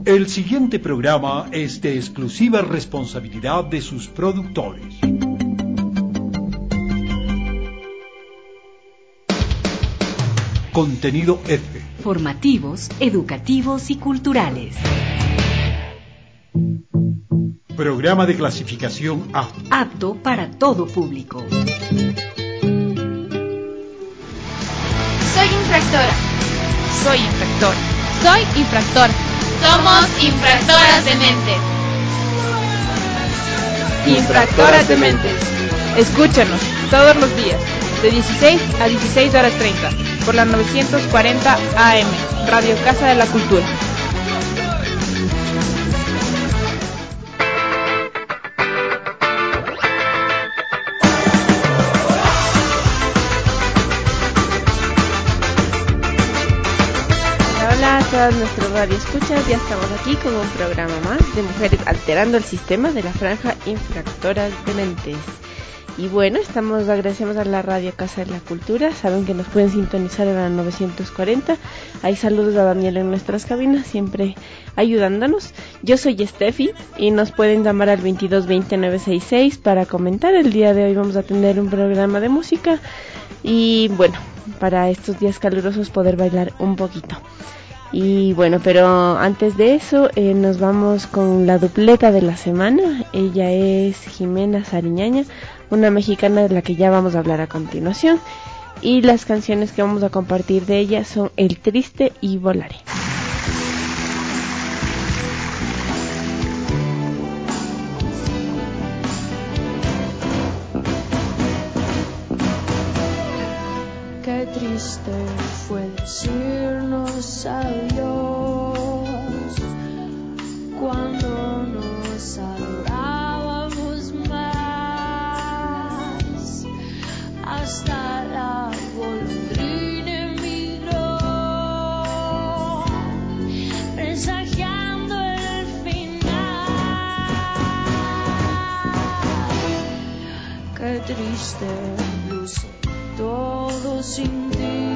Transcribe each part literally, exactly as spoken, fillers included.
El siguiente programa es de exclusiva responsabilidad de sus productores. Contenido F. Formativos, educativos y culturales. Programa de clasificación A. Apto para todo público. Soy infractora. Soy infractor. Soy infractor. Somos infractoras de mentes. Infractoras de mentes. Escúchanos todos los días, de dieciséis a dieciséis horas treinta, por la novecientos cuarenta A M, Radio Casa de la Cultura. Hola a todas nuestras radioescuchas, ya estamos aquí con un programa más de mujeres alterando el sistema de la franja Infractoras de Mentes. Y bueno, estamos, agradecemos a la Radio Casa de la Cultura, saben que nos pueden sintonizar en la novecientos cuarenta, hay saludos a Daniel en nuestras cabinas, siempre ayudándonos. Yo soy Steffi y nos pueden llamar al veintidós veinte nueve sesenta y seis para comentar. El día de hoy vamos a tener un programa de música y bueno, para estos días calurosos poder bailar un poquito. Y bueno, pero antes de eso eh, nos vamos con la dupleta de la semana. Ella es Jimena Sariñaña, una mexicana de la que ya vamos a hablar a continuación. Y las canciones que vamos a compartir de ella son El Triste y Volaré. Qué triste fue decirnos adiós cuando nos adorábamos más. Hasta la golondrina emigró, presagiando el final. Qué triste luce todo sin ti,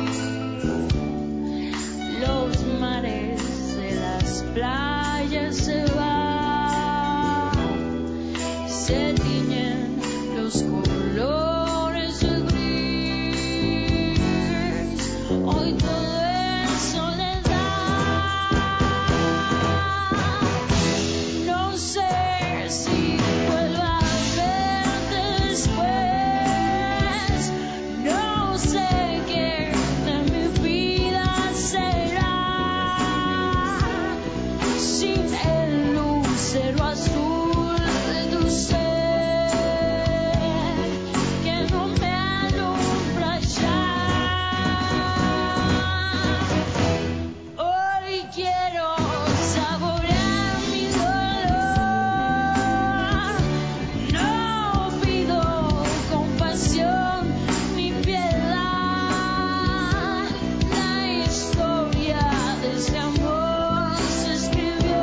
los mares de las playas se van, se tiñen los colores del gris, hoy todo es soledad. No sé si vuelvo a verte después. No sé qué de mi vida será sin el lucero azul de tu ser que no me alumbra ya. Hoy quiero saborear mi dolor, no pido compasión ni piedad. La historia de este amor se escribió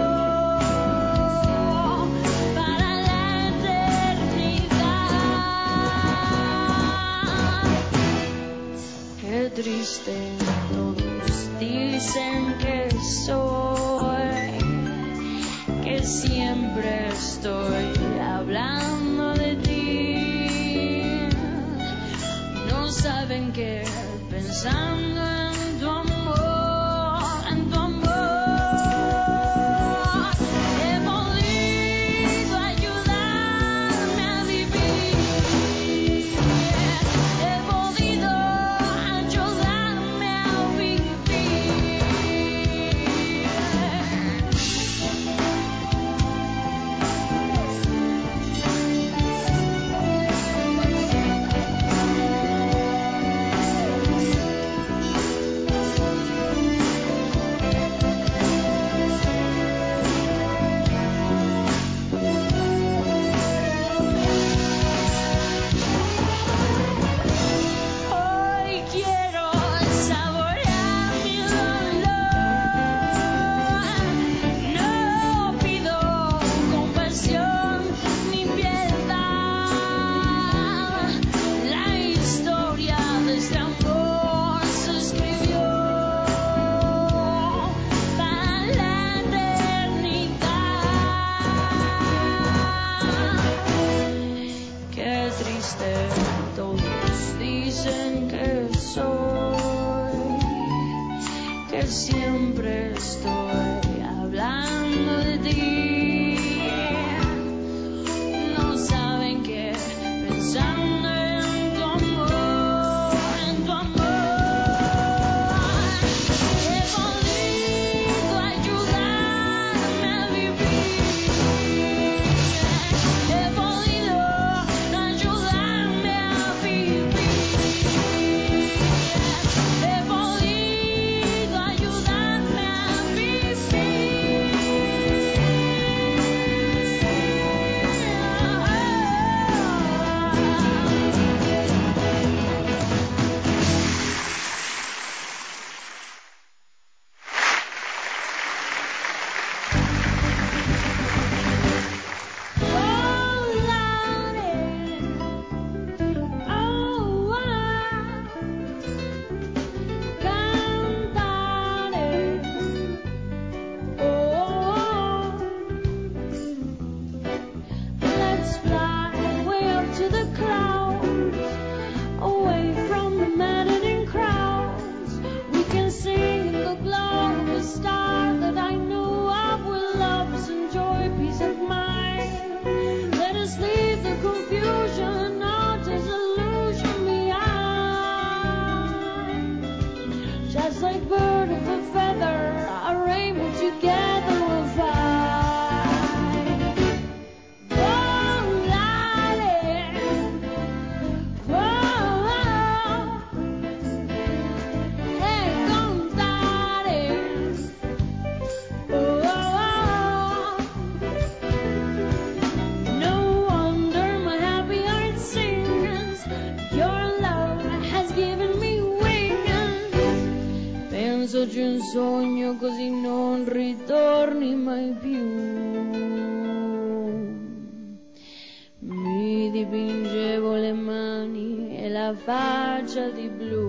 para la eternidad. Qué triste, todos dicen que soy, que siempre estoy hablando de ti. No saben que pensando en tu amor, en tu amor, he podido ayudarme a vivir, he podido ayudarme a vivir. siempre estoy hablando de ti. No saben que pensando en tu amor, en tu amor, he podido ayudarme a vivir. He podido ayudarme a vivir. He podido ayudarme a vivir. Let's fly way up to the clouds, away from the maddening crowds. We can sing in the glow of a star that I knew of with loves and joy, peace of mind. Let us leave the confusion, all disillusion behind. Just like bird of a feather, our rainbow together will fly. Volare, oh, e contare, oh, no wonder my happy heart sings. Your love has given me wings. Penso c'è un sogno così non ritorni mai più. Mi dipingevo le mani e la faccia di blu.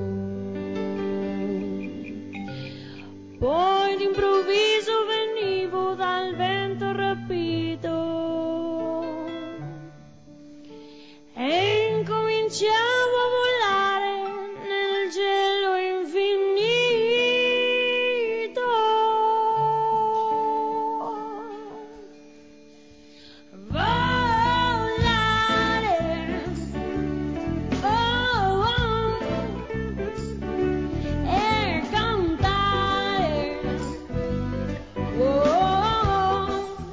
Poi d'improvviso venivo dal vento rapito e incominciavo a volare nel cielo infinito. Volare, oh, oh, e cantare, oh,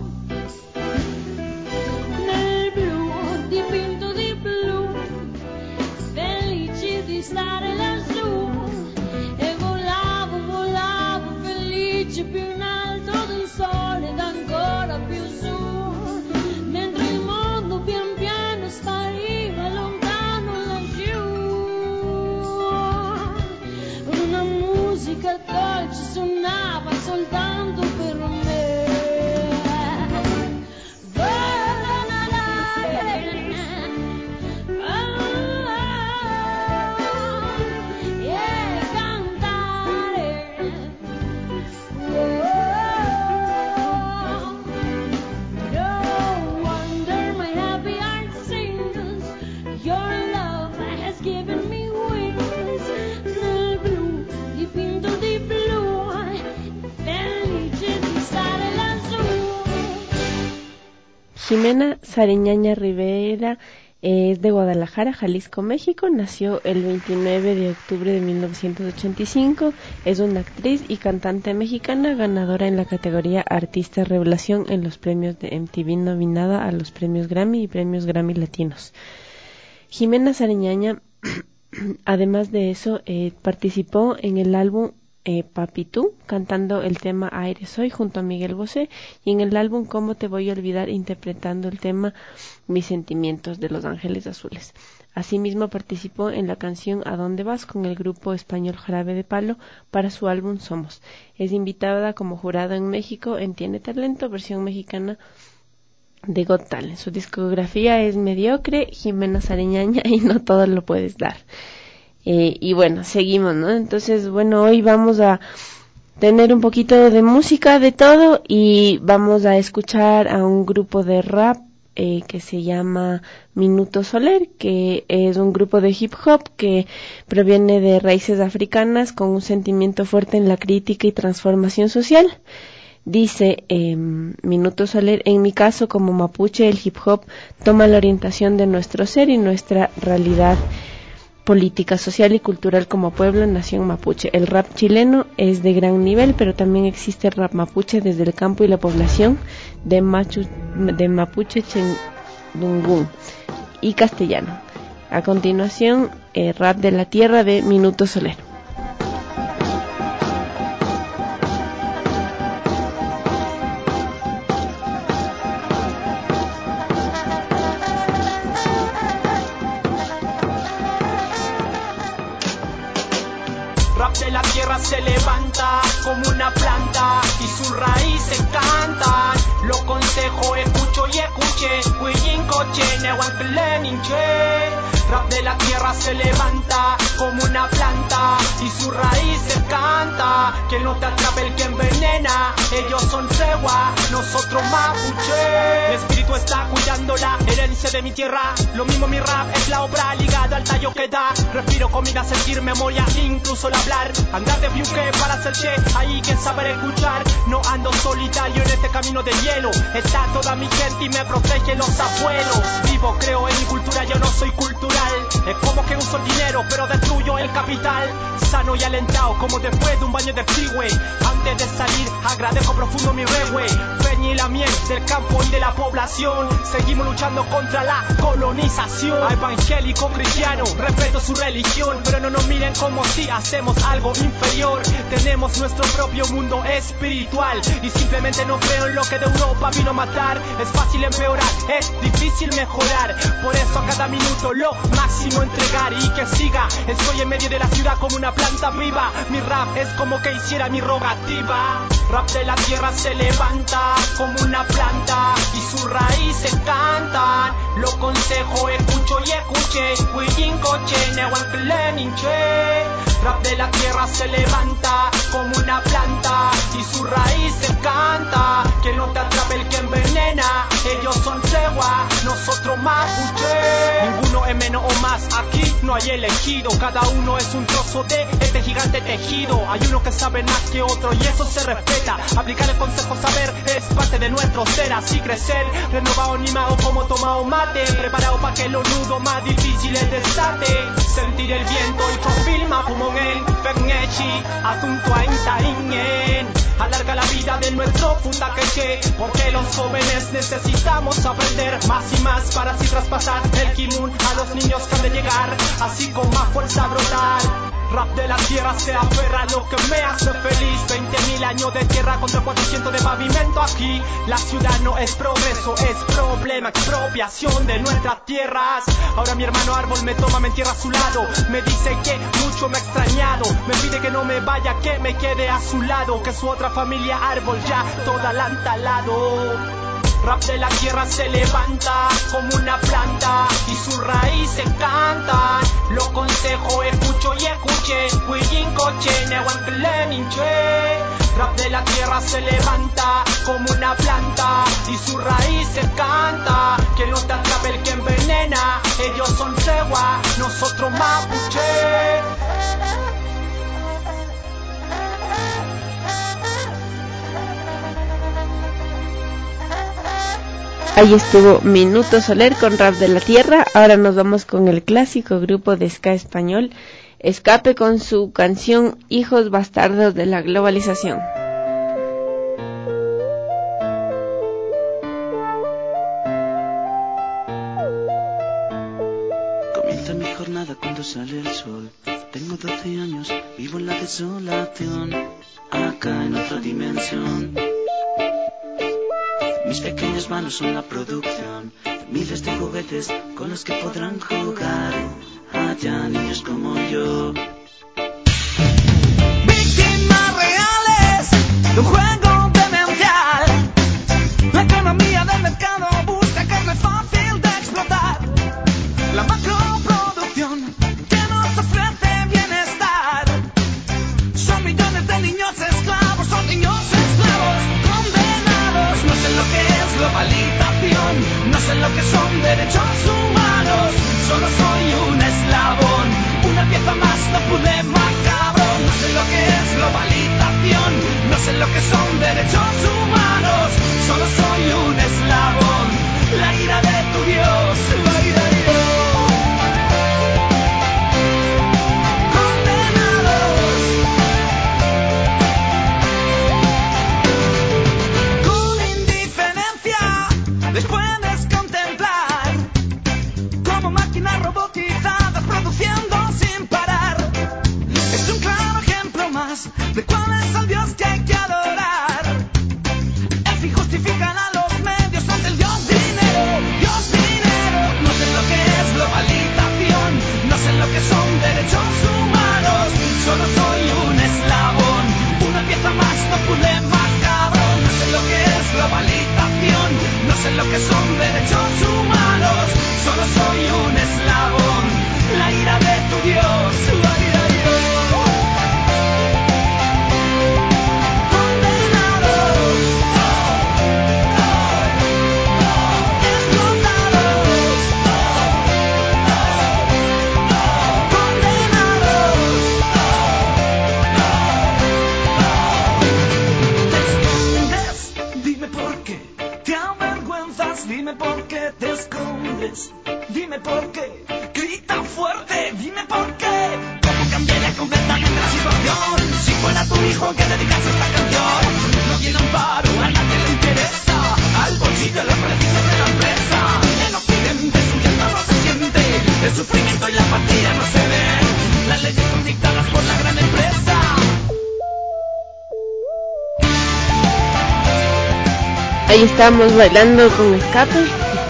nel blu, dipinto di blu, felici di stare lassù. E volavo, volavo, felice più in alto del sole ed ancora più su, mentre il mondo pian piano spariva lontano laggiù. Una musica dolce suonava soltanto per me. E cantare, no wonder my happy heart sings. Your love has given me wings. Nel blu, dipinto di blu, felice di stare lassù. Jimena Sariñaña Rivera es de Guadalajara, Jalisco, México. Nació el veintinueve de octubre de mil novecientos ochenta y cinco. Es una actriz y cantante mexicana, ganadora en la categoría Artista Revelación en los premios de M T V, nominada a los premios Grammy y premios Grammy Latinos. Jimena Sariñaña, además de eso, eh, participó en el álbum eh, Papi Tú, cantando el tema Aire Soy junto a Miguel Bosé, y en el álbum Cómo Te Voy a Olvidar, interpretando el tema Mis Sentimientos de Los Ángeles Azules. Asimismo participó en la canción ¿A dónde vas? Con el grupo español Jarabe de Palo para su álbum Somos. Es invitada como jurado en México en Tiene Talento, versión mexicana de Got Talent. Su discografía es mediocre, Jimena Sariñaña, y no todo lo puedes dar. Eh, y bueno, seguimos, ¿no? Entonces, bueno, hoy vamos a tener un poquito de música, de todo, y vamos a escuchar a un grupo de rap eh, que se llama Minuto Soler, que es un grupo de hip hop que proviene de raíces africanas con un sentimiento fuerte en la crítica y transformación social. Dice eh, Minuto Soler: en mi caso como mapuche, el hip hop toma la orientación de nuestro ser y nuestra realidad política, social y cultural como pueblo, nación mapuche. El rap chileno es de gran nivel, pero también existe rap mapuche desde el campo y la población de, Machu, de Mapuche Chendungún y castellano. A continuación, eh, rap de la tierra de Minuto Soler. Se levanta como una planta y sus raíces cantan. Lo consejo, escucho y escuche. Rap de la tierra se levanta como una planta y sus raíces canta. Que no te atrape el que envenena. Ellos son tregua, nosotros mapuche. Mi espíritu está cuidando la herencia de mi tierra. Lo mismo mi rap es la obra ligada al tallo que da. Respiro comida, sentir memoria, incluso el hablar. Andar de buque para hacer che, ahí que saber escuchar. No ando solitario en este camino de hielo. Está toda mi gente y me protege los abuelos. Vivo, creo en mi cultura, yo no soy cultural. Es como que uso el dinero, pero destruyo el capital. Sano y alentado como después de un baño de freeway. Antes de salir, agradezco profundo mi rewe. Peña y la miel del campo y de la población. Seguimos luchando contra la colonización. A evangélico cristiano, respeto su religión, pero no nos miren como si hacemos algo inferior. Tenemos nuestro propio mundo espiritual y simplemente no creo en lo que de Europa vino a matar. Es fácil empeorar, es difícil mejorar. Por eso a cada minuto lo máximo entregar y que siga. Estoy en medio de la ciudad como una planta viva. Mi rap es como que hiciera mi rogativa. Rap de la tierra se levanta como una planta y sus raíces cantan. Lo consejo, escucho y escuche. Rap de la tierra se levanta como una planta y sus raíces canta. Que no te atrape el que envenena. Ellos son tregua, nosotros mapuche. Ninguno es menos o más, aquí no hay elegido. Cada uno es un trozo de este gigante tejido. Hay uno que sabe más que otro y eso se respeta. Aplicar el consejo saber es parte de nuestro ser. Así crecer, renovado, animado como tomado mate. Preparado para que los nudos más difíciles desate. Sentir el viento y confirma pulmón. Fengechi, asunto a intaingen. Alarga la vida de nuestro fundaqueche, porque los jóvenes necesitamos aprender más y más para así traspasar el kimun a los niños que han de llegar, así con más fuerza brotar. Rap de la tierra se aferra a lo que me hace feliz. veinte mil años de tierra contra cuatrocientos de pavimento aquí. La ciudad no es progreso, es problema, expropiación de nuestras tierras. Ahora mi hermano árbol me toma, me entierra a su lado. Me dice que mucho me ha extrañado. Me pide que no me vaya, que me quede a su lado. Que su otra familia árbol ya toda la han talado. Rap de la tierra se levanta como una planta y sus raíces cantan. Lo consejo, escucho y escuche. Rap de la tierra se levanta como una planta y sus raíces canta. Que no te atrape el que envenena. Ellos son tregua, nosotros mapuche. Ahí estuvo Minuto Soler con Rap de la Tierra. Ahora nos vamos con el clásico grupo de ska español Escape con su canción Hijos Bastardos de la Globalización. Comienza mi jornada cuando sale el sol. Tengo doce años, vivo en la desolación, acá en otra dimensión. Mis pequeñas manos son la producción, miles de juguetes con los que podrán jugar allá niños como yo. Víctimas reales de un juego demencial. La economía del mercado busca carne fácil de explotar. La macroproducción que nos ofrece bienestar. Son millones de niños esclavos, son niños esclavos condenados. No sé lo que es globalización, no sé lo que derechos humanos. Solo soy un eslabón, una pieza más, no pude macabrón. No sé lo que es globalización, no sé lo que son derechos humanos. Solo soy un eslabón, la ira de tu Dios, la ira de Dios. Les puedes contemplar como máquinas robotizadas produciendo sin parar. Es un claro ejemplo más de cuál es el Dios que hay que adorar. El fin justifican a los medios ante el Dios dinero, Dios dinero. No sé lo que es globalización, no sé lo que son derechos humanos. Solo soy un eslabón, una pieza más, no pude más cabrón. No sé lo que es globalización, no sé lo que son derechos humanos. Solo soy un eslabón, la ira de tu Dios, la ira de Dios. Condenados, oh, oh, oh, explotados, oh, oh, oh, condenados, oh, oh, oh. Te escondes, dime por qué. Te avergüenzas, dime por qué te escondes. Dime por qué, grita fuerte, dime por qué. ¿Cómo cambiaría completamente la situación si fuera tu hijo que dedicase esta canción? No tiene amparo, a nadie le interesa, al bolsillo los beneficios de la empresa. En Occidente su llanto no se siente, el sufrimiento y la apatía no se ven. Las leyes son dictadas por la gran empresa. Ahí estamos bailando con Escape.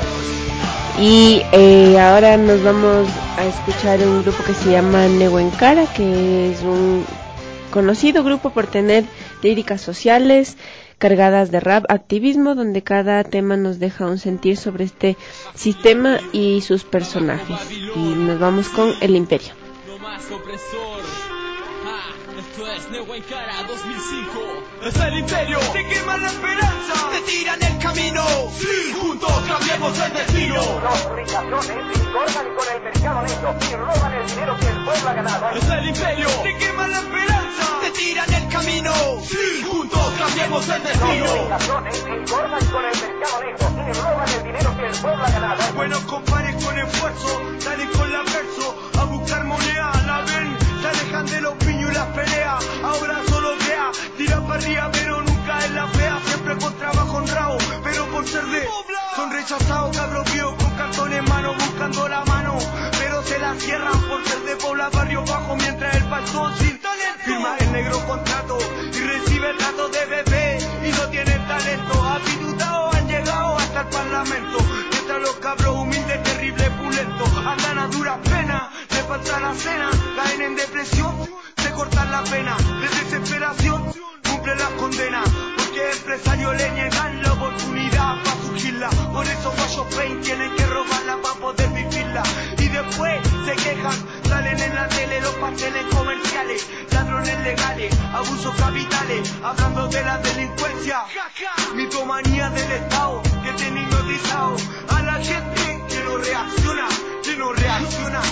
Y eh, ahora nos vamos a escuchar un grupo que se llama Nehuencara, que es un conocido grupo por tener líricas sociales cargadas de rap, activismo, donde cada tema nos deja un sentir sobre este sistema y sus personajes. Y nos vamos con El Imperio. No más opresor. Ah, esto es Nehuencara dos mil cinco. Es el imperio. Te queman la esperanza, te tiran el camino. Sí, juntos cambiemos el destino. Los ricachones se engordan con el mercado negro y roban el dinero que el pueblo ha ganado. Es el imperio. Te queman la esperanza, te tiran el camino. Sí, juntos cambiemos el destino. Los ricachones se engordan con el mercado negro y roban el dinero que el pueblo ha ganado. Buenos compadres con esfuerzo, salen con la verso a buscar moneda, la ven, se alejan de los piños y las peleas. Ahora solo vea, tira para arriba pero nunca es la fea. Siempre con trabajo honrado, pero por ser de son rechazados, cabros viejos con cartón en mano buscando la mano, pero se la cierran por ser de Pobla, barrio bajo, mientras el pastor sin talento firma el negro contrato y recibe el trato de bebé y no tiene talento. Apitutados han llegado hasta el parlamento, mientras los cabros humildes, terrible pulento, andan a duras penas, les falta la cena, caen en depresión, se cortan la pena, de desesperación cumple la condena, porque al empresario le niegan la oportunidad para surgirla. Por eso Guayo Pain tienen que robarla para poder vivirla. Y después se quejan, salen en la tele los pasteles comerciales, ladrones legales, abusos capitales, hablando de la delincuencia, mitomanía del Estado que tiene hipnotizado a la gente que no reacciona, que no reacciona.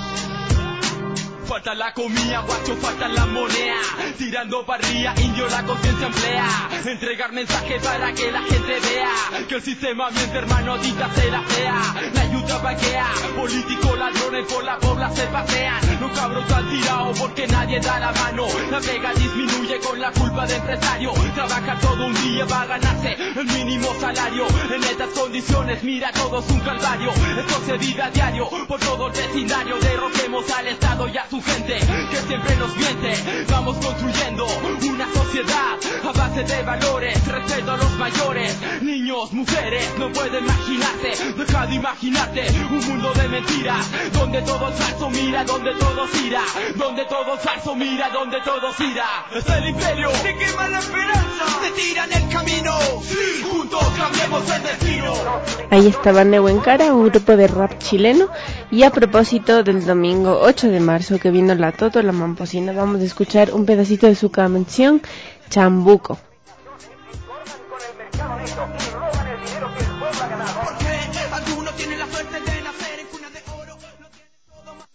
Falta la comida, guacho, falta la moneda. Tirando parrilla, indio, la conciencia emplea. Entregar mensajes para que la gente vea que el sistema miente, hermano, dita se la fea. La ayuda vaquea, político, ladrones por la pobla se pasean. Los cabros están tirados porque nadie da la mano. La pega disminuye con la culpa de empresario. Trabajar todo un día va a ganarse el mínimo salario. En estas condiciones, mira, todo es un calvario. Esto se vive a diario por todo el vecindario. Derroquemos al Estado y a su gente que siempre nos miente. Vamos construyendo una sociedad a base de valores, respeto a los mayores, niños, mujeres, no pueden imaginarse, deja de imaginarte un mundo de mentiras, donde todo es falso, mira, donde todo es ira, donde todo es falso, mira, donde todo es ira. Es el imperio, te queman la esperanza, te tiran el camino, sí, juntos cambiemos el destino. Ahí estaba Nehuencara, un grupo de rap chileno. Y a propósito del domingo ocho de marzo que vino la Toto, la Mamposina, vamos a escuchar un pedacito de su canción Chambuco. Porque algunos tiene la suerte de nacer en cuna de oro, lo tiene todo más.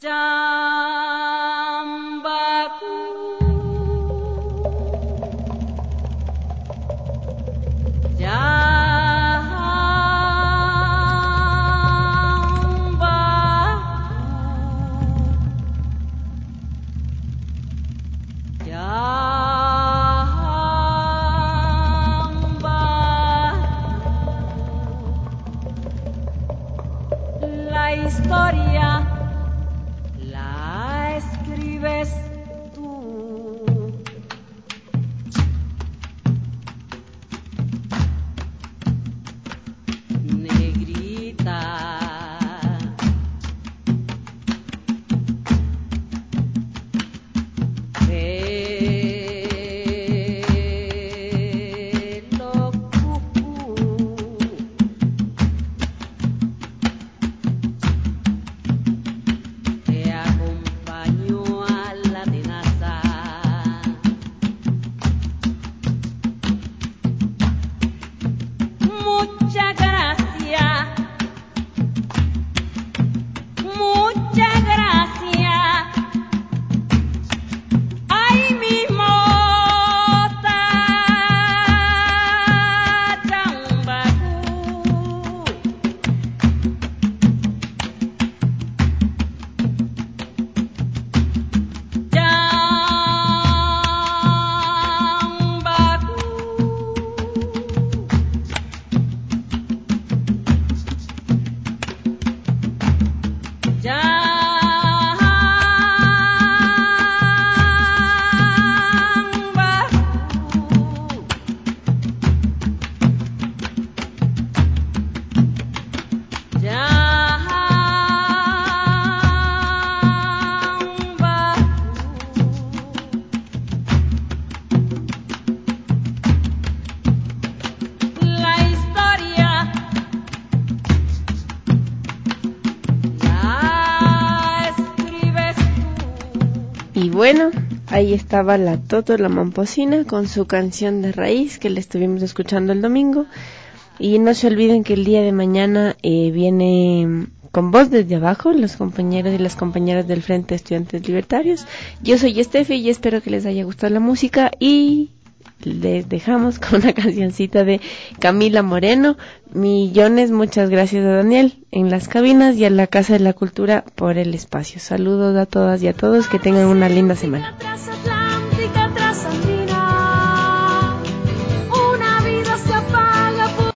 La historia la escribes tú. Negrita. Bueno, ahí estaba la Toto la Momposina con su canción de raíz que le estuvimos escuchando el domingo. Y no se olviden que el día de mañana eh, viene con voz desde abajo los compañeros y las compañeras del Frente de Estudiantes Libertarios. Yo soy Steffi y espero que les haya gustado la música y les dejamos con una cancioncita de Camila Moreno. Millones, muchas gracias a Daniel en las cabinas y a la Casa de la Cultura por el espacio. Saludos a todas y a todos, que tengan una linda semana. Transatlántica, transatlántica.